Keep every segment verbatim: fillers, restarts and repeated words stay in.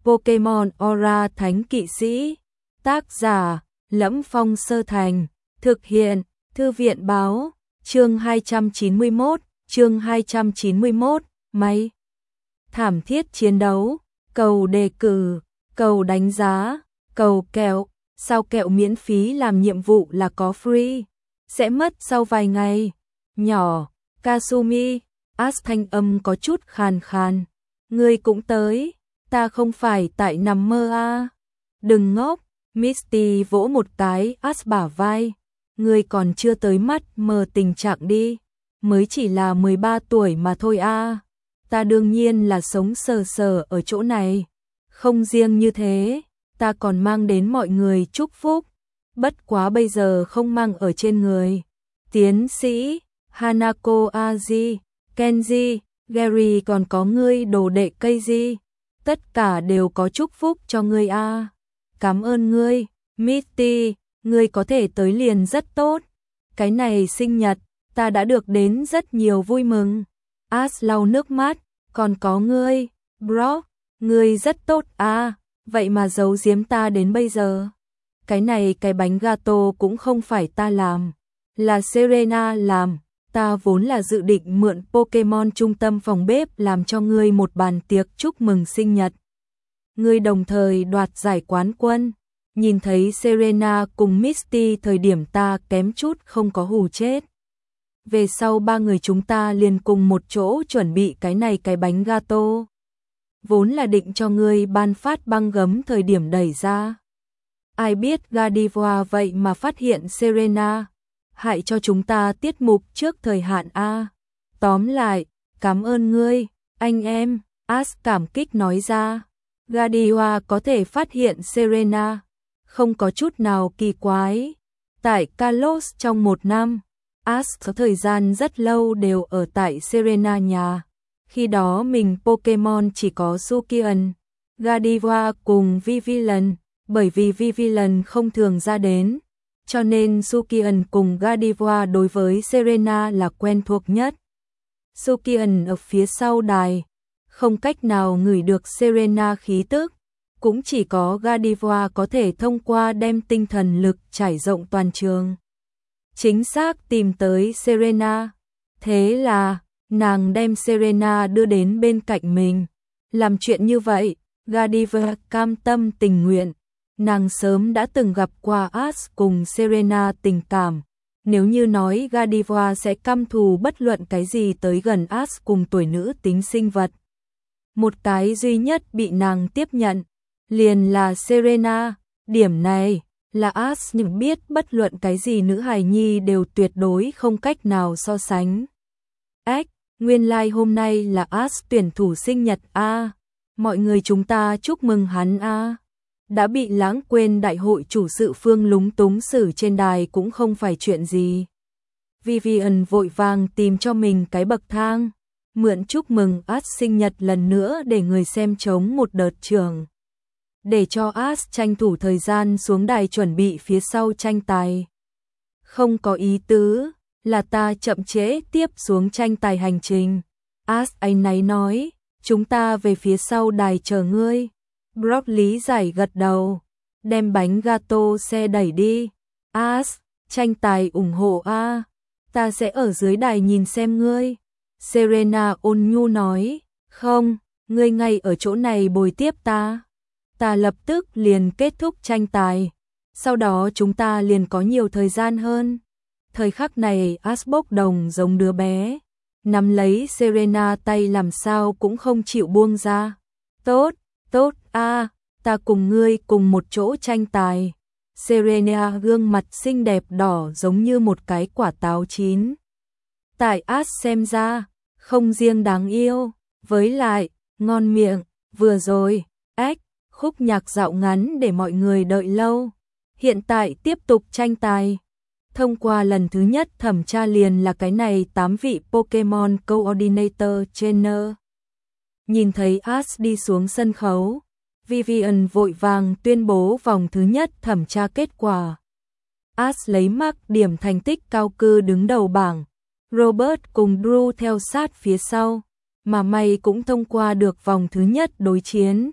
Pokemon Aura Thánh Kỵ Sĩ. Tác giả: Lẫm Phong Sơ Thành. Thực hiện: Thư viện báo. Chương hai trăm chín mươi mốt, chương hai trăm chín mươi mốt, máy. Thảm thiết chiến đấu, cầu đề cử, cầu đánh giá, cầu kẹo, sao kẹo miễn phí làm nhiệm vụ là có free, sẽ mất sau vài ngày. Nhỏ, Kasumi, Ash thanh âm có chút khàn khàn. Ngươi cũng tới, ta không phải tại nằm mơ à. Đừng ngốc, Misty vỗ một cái Ash bả vai. Ngươi còn chưa tới mắt mờ tình trạng đi, mới chỉ là mười ba tuổi mà thôi à. Ta đương nhiên là sống sờ sờ ở chỗ này. Không riêng như thế, ta còn mang đến mọi người chúc phúc. Bất quá bây giờ không mang ở trên người. Tiến sĩ, Hanako Aji, Kenji, Gary còn có ngươi đồ đệ Keiji. Tất cả đều có chúc phúc cho ngươi à. Cảm ơn ngươi, Misty, ngươi có thể tới liền rất tốt. Cái này sinh nhật, ta đã được đến rất nhiều vui mừng. Ash lau nước mắt, còn có ngươi, Brock, ngươi rất tốt à, vậy mà giấu giếm ta đến bây giờ. Cái này cái bánh gato cũng không phải ta làm, là Serena làm. Ta vốn là dự định mượn Pokemon trung tâm phòng bếp làm cho ngươi một bàn tiệc chúc mừng sinh nhật. Ngươi đồng thời đoạt giải quán quân. Nhìn thấy Serena cùng Misty thời điểm ta kém chút không có hù chết. Về sau ba người chúng ta liền cùng một chỗ chuẩn bị cái này cái bánh gato. Vốn là định cho ngươi ban phát băng gấm thời điểm đẩy ra. Ai biết Gardevoir vậy mà phát hiện Serena, hại cho chúng ta tiết mục trước thời hạn a. Tóm lại, cảm ơn ngươi, anh em, Ash cảm kích nói ra. Gardevoir có thể phát hiện Serena, không có chút nào kỳ quái. Tại Kalos trong một năm, Ash có thời gian rất lâu đều ở tại Serena nhà. Khi đó mình Pokemon chỉ có Sukian, Gardevoir cùng Vivillon, bởi vì Vivillon không thường ra đến, cho nên Sukian cùng Gardevoir đối với Serena là quen thuộc nhất. Sukian ở phía sau đài, không cách nào ngửi được Serena khí tức, cũng chỉ có Gardevoir có thể thông qua đem tinh thần lực trải rộng toàn trường, chính xác tìm tới Serena. Thế là, nàng đem Serena đưa đến bên cạnh mình. Làm chuyện như vậy, Gardevoir cam tâm tình nguyện. Nàng sớm đã từng gặp qua Ash cùng Serena tình cảm. Nếu như nói Gardevoir sẽ căm thù bất luận cái gì tới gần Ash cùng tuổi nữ tính sinh vật, một cái duy nhất bị nàng tiếp nhận, liền là Serena. Điểm này là Ash nhưng biết bất luận cái gì nữ hài nhi đều tuyệt đối không cách nào so sánh. Ếch, nguyên lai like hôm nay là Ash tuyển thủ sinh nhật a. À. Mọi người chúng ta chúc mừng hắn a. À. Đã bị lãng quên đại hội chủ sự Phương lúng túng xử trên đài cũng không phải chuyện gì. Vivian vội vàng tìm cho mình cái bậc thang, mượn chúc mừng Ash sinh nhật lần nữa để người xem chống một đợt trường. Để cho Ash tranh thủ thời gian xuống đài chuẩn bị phía sau tranh tài. Không có ý tứ, là ta chậm trễ tiếp xuống tranh tài hành trình. Ash anh náy nói, chúng ta về phía sau đài chờ ngươi. Brock lý giải gật đầu, đem bánh gato xe đẩy đi. Ash, tranh tài ủng hộ a, ta sẽ ở dưới đài nhìn xem ngươi. Serena ôn nhu nói, không, ngươi ngay ở chỗ này bồi tiếp ta. Ta lập tức liền kết thúc tranh tài, sau đó chúng ta liền có nhiều thời gian hơn. Thời khắc này Ash bốc đồng giống đứa bé, nắm lấy Serena tay làm sao cũng không chịu buông ra. Tốt, tốt a, à, ta cùng ngươi cùng một chỗ tranh tài. Serena gương mặt xinh đẹp đỏ giống như một cái quả táo chín. Tại Ash xem ra, không riêng đáng yêu, với lại, ngon miệng. Vừa rồi, ếch, khúc nhạc dạo ngắn để mọi người đợi lâu. Hiện tại tiếp tục tranh tài. Thông qua lần thứ nhất thẩm tra liền là cái này tám vị Pokemon Coordinator Trainer. Nhìn thấy Ash đi xuống sân khấu, Vivian vội vàng tuyên bố vòng thứ nhất thẩm tra kết quả. Ash lấy mark điểm thành tích cao cư đứng đầu bảng. Robert cùng Drew theo sát phía sau, mà May cũng thông qua được vòng thứ nhất đối chiến.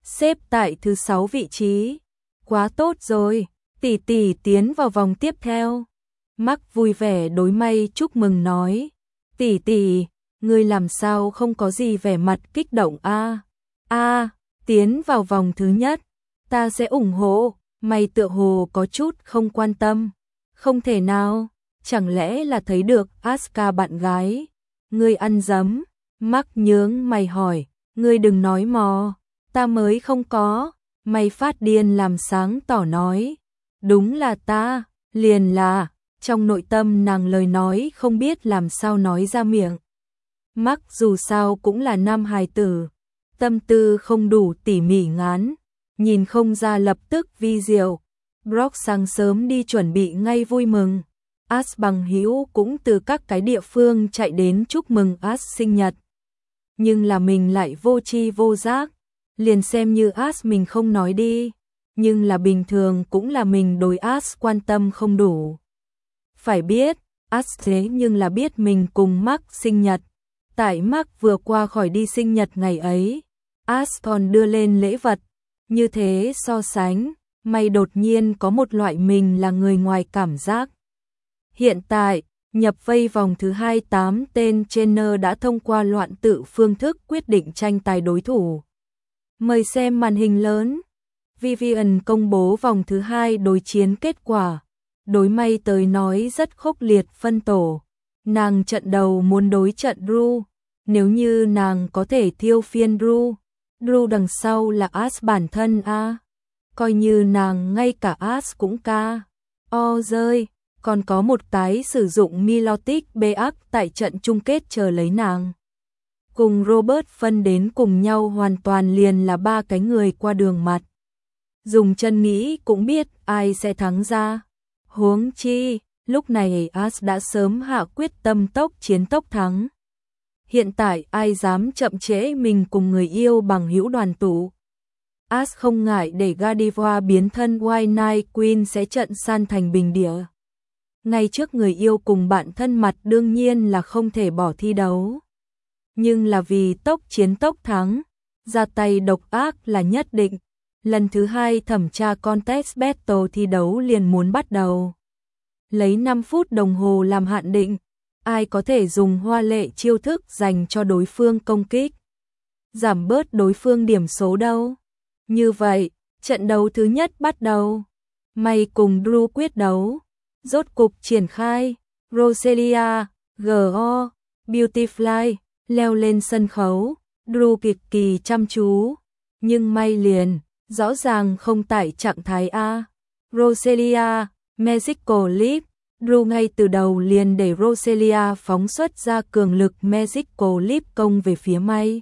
xếp tại thứ sáu vị trí. Quá tốt rồi, tỷ tỷ tiến vào vòng tiếp theo. Mark vui vẻ đối May chúc mừng nói. Tỷ tỷ, ngươi làm sao không có gì vẻ mặt kích động a? A, tiến vào vòng thứ nhất, ta sẽ ủng hộ. May tựa hồ có chút không quan tâm. Không thể nào, chẳng lẽ là thấy được Asuka bạn gái? Ngươi ăn dấm? Mark nhướng mày hỏi, ngươi đừng nói mò, ta mới không có. May phát điên làm sáng tỏ nói, đúng là ta, liền là, trong nội tâm nàng lời nói không biết làm sao nói ra miệng. Mark dù sao cũng là nam hài tử, tâm tư không đủ tỉ mỉ ngán, nhìn không ra lập tức vi diệu. Brock sáng sớm đi chuẩn bị ngay vui mừng. As bằng hữu cũng từ các cái địa phương chạy đến chúc mừng As sinh nhật. Nhưng là mình lại vô tri vô giác, liền xem như As mình không nói đi, nhưng là bình thường cũng là mình đối As quan tâm không đủ. Phải biết, As thế nhưng là biết mình cùng Mark sinh nhật. Tại Mark vừa qua khỏi đi sinh nhật ngày ấy, As còn đưa lên lễ vật. Như thế so sánh, May đột nhiên có một loại mình là người ngoài cảm giác. Hiện tại, nhập vây vòng thứ hai tám tên trainer đã thông qua loạn tự phương thức quyết định tranh tài đối thủ. Mời xem màn hình lớn. Vivian công bố vòng thứ hai đối chiến kết quả. Đối May tới nói rất khốc liệt phân tổ. Nàng trận đầu muốn đối trận Drew. Nếu như nàng có thể thiêu phiên Drew, Drew đằng sau là As bản thân a. Coi như nàng ngay cả As cũng ca. O rơi, còn có một tái sử dụng Milotic Beak tại trận chung kết chờ lấy nàng. Cùng Robert phân đến cùng nhau hoàn toàn liền là ba cái người qua đường mặt. Dùng chân nghĩ cũng biết ai sẽ thắng ra. Huống chi, lúc này As đã sớm hạ quyết tâm tốc chiến tốc thắng. Hiện tại ai dám chậm trễ mình cùng người yêu bằng hữu đoàn tụ. As không ngại để Godiva biến thân White Knight Queen sẽ trận san thành bình địa. Ngay trước người yêu cùng bạn thân mặt đương nhiên là không thể bỏ thi đấu. Nhưng là vì tốc chiến tốc thắng, ra tay độc ác là nhất định. Lần thứ hai thẩm tra contest battle thi đấu liền muốn bắt đầu. Lấy năm phút đồng hồ làm hạn định, ai có thể dùng hoa lệ chiêu thức dành cho đối phương công kích. Giảm bớt đối phương điểm số đâu. Như vậy, trận đấu thứ nhất bắt đầu. May cùng Drew quyết đấu. Rốt cục triển khai. Roselia, giê o, Beautyfly, leo lên sân khấu. Drew cực kỳ chăm chú. Nhưng May liền, rõ ràng không tại trạng thái A. Roselia, Magical Leap. Drew ngay từ đầu liền để Roselia phóng xuất ra cường lực Magical Leap công về phía May.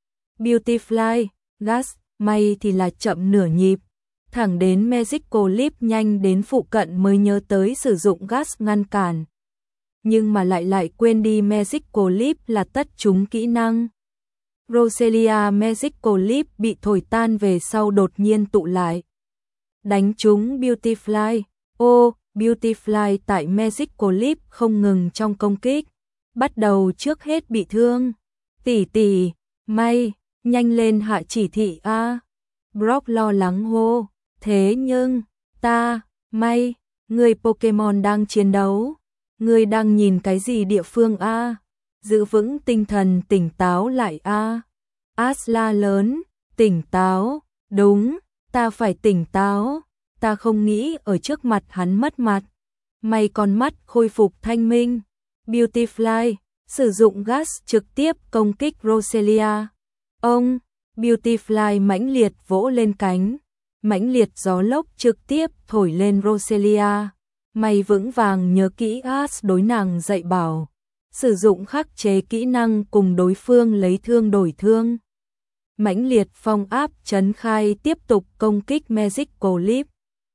Beautyfly, Gas, May thì là chậm nửa nhịp. Thẳng đến Magical Leap nhanh đến phụ cận mới nhớ tới sử dụng Gas ngăn cản. Nhưng mà lại lại quên đi Magical Leap là tất chúng kỹ năng. Roselia Magical Leap bị thổi tan về sau đột nhiên tụ lại. Đánh trúng Beautyfly. Ô, Beautyfly tại Magical Leap không ngừng trong công kích. Bắt đầu trước hết bị thương. Tỷ tỷ, May, nhanh lên hạ chỉ thị A. Brock lo lắng hô. Thế nhưng, ta, May, người Pokemon đang chiến đấu. Người đang nhìn cái gì địa phương A? Giữ vững tinh thần tỉnh táo lại A. As la lớn, tỉnh táo, đúng, ta phải tỉnh táo. Ta không nghĩ ở trước mặt hắn mất mặt. May con mắt khôi phục thanh minh. Beautyfly, sử dụng Gas trực tiếp công kích Roselia. Ông, Beautyfly mãnh liệt vỗ lên cánh. Mãnh liệt gió lốc trực tiếp thổi lên Roselia. May vững vàng nhớ kỹ As đối nàng dạy bảo. Sử dụng khắc chế kỹ năng cùng đối phương lấy thương đổi thương. Mãnh liệt phong áp trấn khai tiếp tục công kích Magical Leap.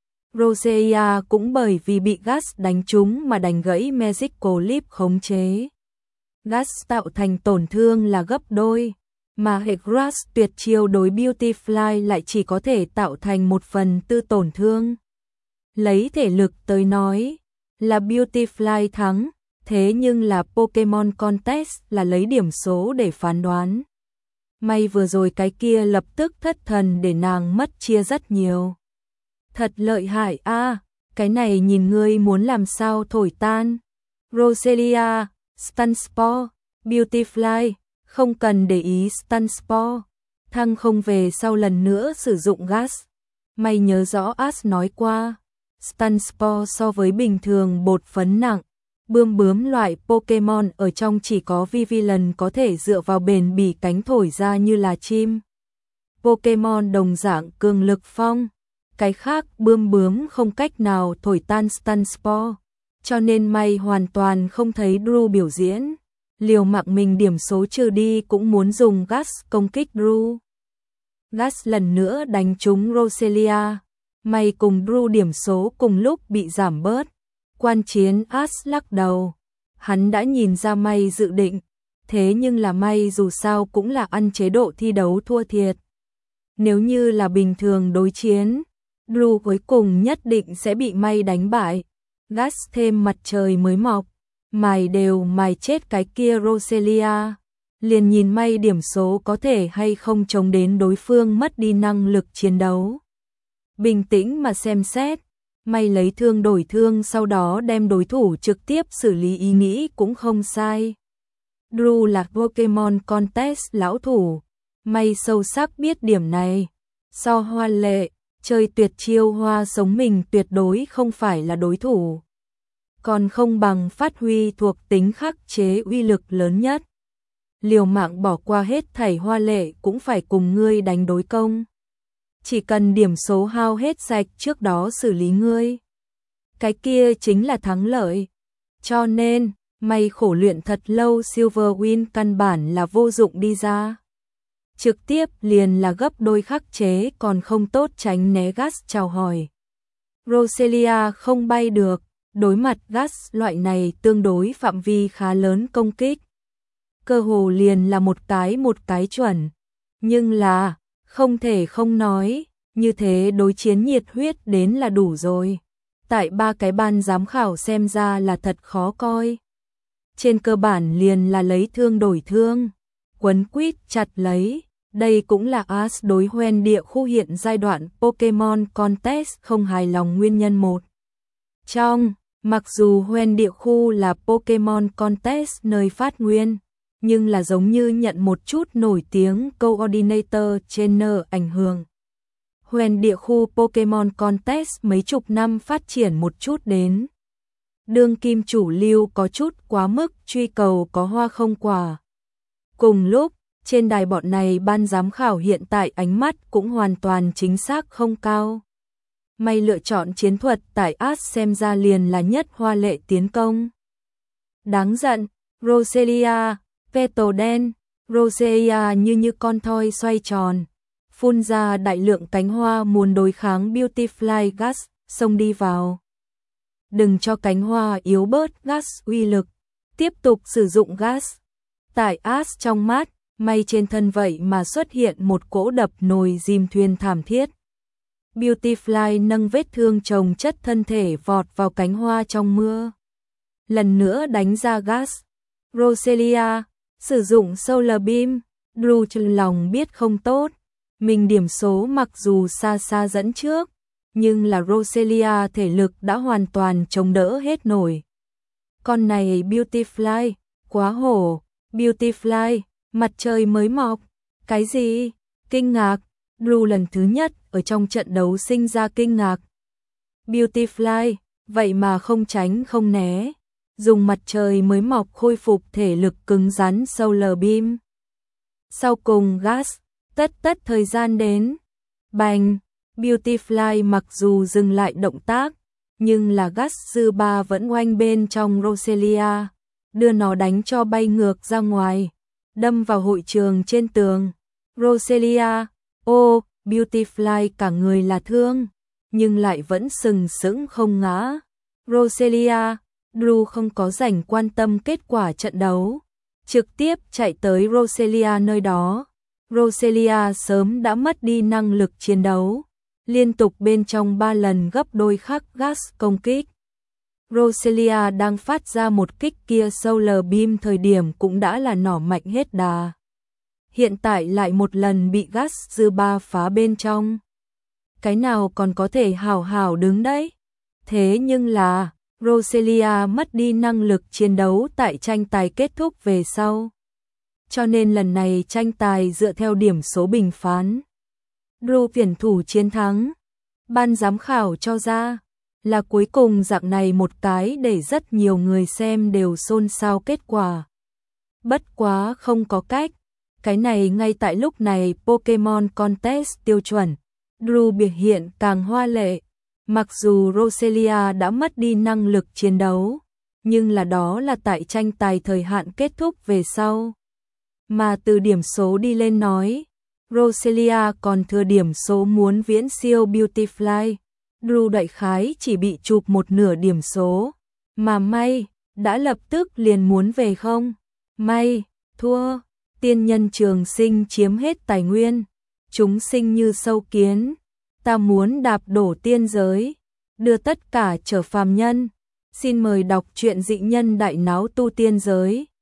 Roselia cũng bởi vì bị Gas đánh trúng mà đánh gãy Magical Leap khống chế. Gas tạo thành tổn thương là gấp đôi, mà hệ Grass tuyệt chiêu đối Beautyfly lại chỉ có thể tạo thành một phần tư tổn thương. Lấy thể lực tới nói, là Beautyfly thắng, thế nhưng là Pokemon Contest là lấy điểm số để phán đoán. May vừa rồi cái kia lập tức thất thần để nàng mất chia rất nhiều. Thật lợi hại a, cái này nhìn ngươi muốn làm sao thổi tan. Roselia, Stunspore, Beautyfly, không cần để ý Stunspore. Thăng không về sau lần nữa sử dụng gas. May nhớ rõ Ash nói qua, Stunspore so với bình thường bột phấn nặng. Bươm bướm loại Pokemon ở trong chỉ có Vivillon có thể dựa vào bền bỉ cánh thổi ra như là chim. Pokemon đồng dạng cường lực phong. Cái khác bươm bướm không cách nào thổi tan Stunspore. Cho nên May hoàn toàn không thấy Drew biểu diễn. Liều mạng mình điểm số trừ đi cũng muốn dùng gas công kích Drew. Gas lần nữa đánh trúng Roselia. May cùng Drew điểm số cùng lúc bị giảm bớt. Quan chiến Ash lắc đầu. Hắn đã nhìn ra May dự định. Thế nhưng là May dù sao cũng là ăn chế độ thi đấu thua thiệt. Nếu như là bình thường đối chiến, Drew cuối cùng nhất định sẽ bị May đánh bại. Gas thêm mặt trời mới mọc. Mài đều mài chết cái kia Roselia. Liền nhìn May điểm số có thể hay không chống đến đối phương mất đi năng lực chiến đấu. Bình tĩnh mà xem xét. May lấy thương đổi thương sau đó đem đối thủ trực tiếp xử lý ý nghĩ cũng không sai. Drew là Pokemon Contest lão thủ. May sâu sắc biết điểm này. So Hoa Lệ, chơi tuyệt chiêu hoa sống mình tuyệt đối không phải là đối thủ. Còn không bằng phát huy thuộc tính khắc chế uy lực lớn nhất. Liều mạng bỏ qua hết thảy Hoa Lệ cũng phải cùng ngươi đánh đối công. Chỉ cần điểm số hao hết sạch trước đó xử lý ngươi. Cái kia chính là thắng lợi. Cho nên, May khổ luyện thật lâu Silverwind căn bản là vô dụng đi ra. Trực tiếp liền là gấp đôi khắc chế còn không tốt tránh né gas chào hỏi. Roselia không bay được, đối mặt gas loại này tương đối phạm vi khá lớn công kích. Cơ hồ liền là một cái một cái chuẩn. Nhưng là, không thể không nói, như thế đối chiến nhiệt huyết đến là đủ rồi. Tại ba cái ban giám khảo xem ra là thật khó coi. Trên cơ bản liền là lấy thương đổi thương, quấn quýt chặt lấy. Đây cũng là Ash đối hoen địa khu hiện giai đoạn Pokemon Contest không hài lòng nguyên nhân một. Trong, mặc dù hoen địa khu là Pokemon Contest nơi phát nguyên, nhưng là giống như nhận một chút nổi tiếng Coordinator Trainer ảnh hưởng. Hoen địa khu Pokemon Contest mấy chục năm phát triển một chút đến. Đương kim chủ lưu có chút quá mức truy cầu có hoa không quả. Cùng lúc, trên đài bọn này ban giám khảo hiện tại ánh mắt cũng hoàn toàn chính xác không cao. May lựa chọn chiến thuật tại Ash xem ra liền là nhất hoa lệ tiến công. Đáng giận, Roselia, Petal đen, Roselia như như con thoi xoay tròn, phun ra đại lượng cánh hoa muốn đối kháng Beautyfly gas, xông đi vào. Đừng cho cánh hoa yếu bớt gas uy lực, tiếp tục sử dụng gas. Tại Ash trong mắt, May trên thân vậy mà xuất hiện một cỗ đập nồi dìm thuyền thảm thiết. Beautyfly nâng vết thương chồng chất thân thể vọt vào cánh hoa trong mưa. Lần nữa đánh ra gas. Roselia, sử dụng Solar Beam. Drew trong lòng biết không tốt. Mình điểm số mặc dù xa xa dẫn trước, nhưng là Roselia thể lực đã hoàn toàn chống đỡ hết nổi. Con này Beautyfly, quá hổ. Beautyfly, mặt trời mới mọc. Cái gì? Kinh ngạc. Drew lần thứ nhất ở trong trận đấu sinh ra kinh ngạc. Beautyfly, vậy mà không tránh không né. Dùng mặt trời mới mọc khôi phục thể lực cứng rắn Solar Beam. Sau cùng gas, tất tất thời gian đến. Bành, Beautyfly mặc dù dừng lại động tác, nhưng là gas dư ba vẫn oanh bên trong Roselia, đưa nó đánh cho bay ngược ra ngoài, đâm vào hội trường trên tường. Roselia, ô, Beautyfly cả người là thương, nhưng lại vẫn sừng sững không ngã. Roselia, Drew không có rảnh quan tâm kết quả trận đấu, trực tiếp chạy tới Roselia nơi đó. Roselia sớm đã mất đi năng lực chiến đấu, liên tục bên trong ba lần gấp đôi khắc gas công kích. Roselia đang phát ra một kích kia Solar Beam thời điểm cũng đã là nỏ mạnh hết đà. hiện tại lại một lần bị gas dư ba phá bên trong. Cái nào còn có thể hào hào đứng đấy? Thế nhưng là, Roselia mất đi năng lực chiến đấu tại tranh tài kết thúc về sau. Cho nên lần này tranh tài dựa theo điểm số bình phán. Drew tuyển thủ chiến thắng. Ban giám khảo cho ra là cuối cùng dạng này một cái để rất nhiều người xem đều xôn xao kết quả. Bất quá không có cách, cái này ngay tại lúc này Pokemon Contest tiêu chuẩn, Drew biểu hiện càng hoa lệ. Mặc dù Roselia đã mất đi năng lực chiến đấu, nhưng là đó là tại tranh tài thời hạn kết thúc về sau. Mà từ điểm số đi lên nói, Roselia còn thừa điểm số muốn viễn siêu Beautifly. Drew đại khái chỉ bị chụp một nửa điểm số, mà may, đã lập tức liền muốn về không? May, thua, tiên nhân trường sinh chiếm hết tài nguyên, chúng sinh như sâu kiến, ta muốn đạp đổ tiên giới, đưa tất cả trở phàm nhân. Xin mời đọc truyện Dị Nhân Đại Náo Tu Tiên Giới.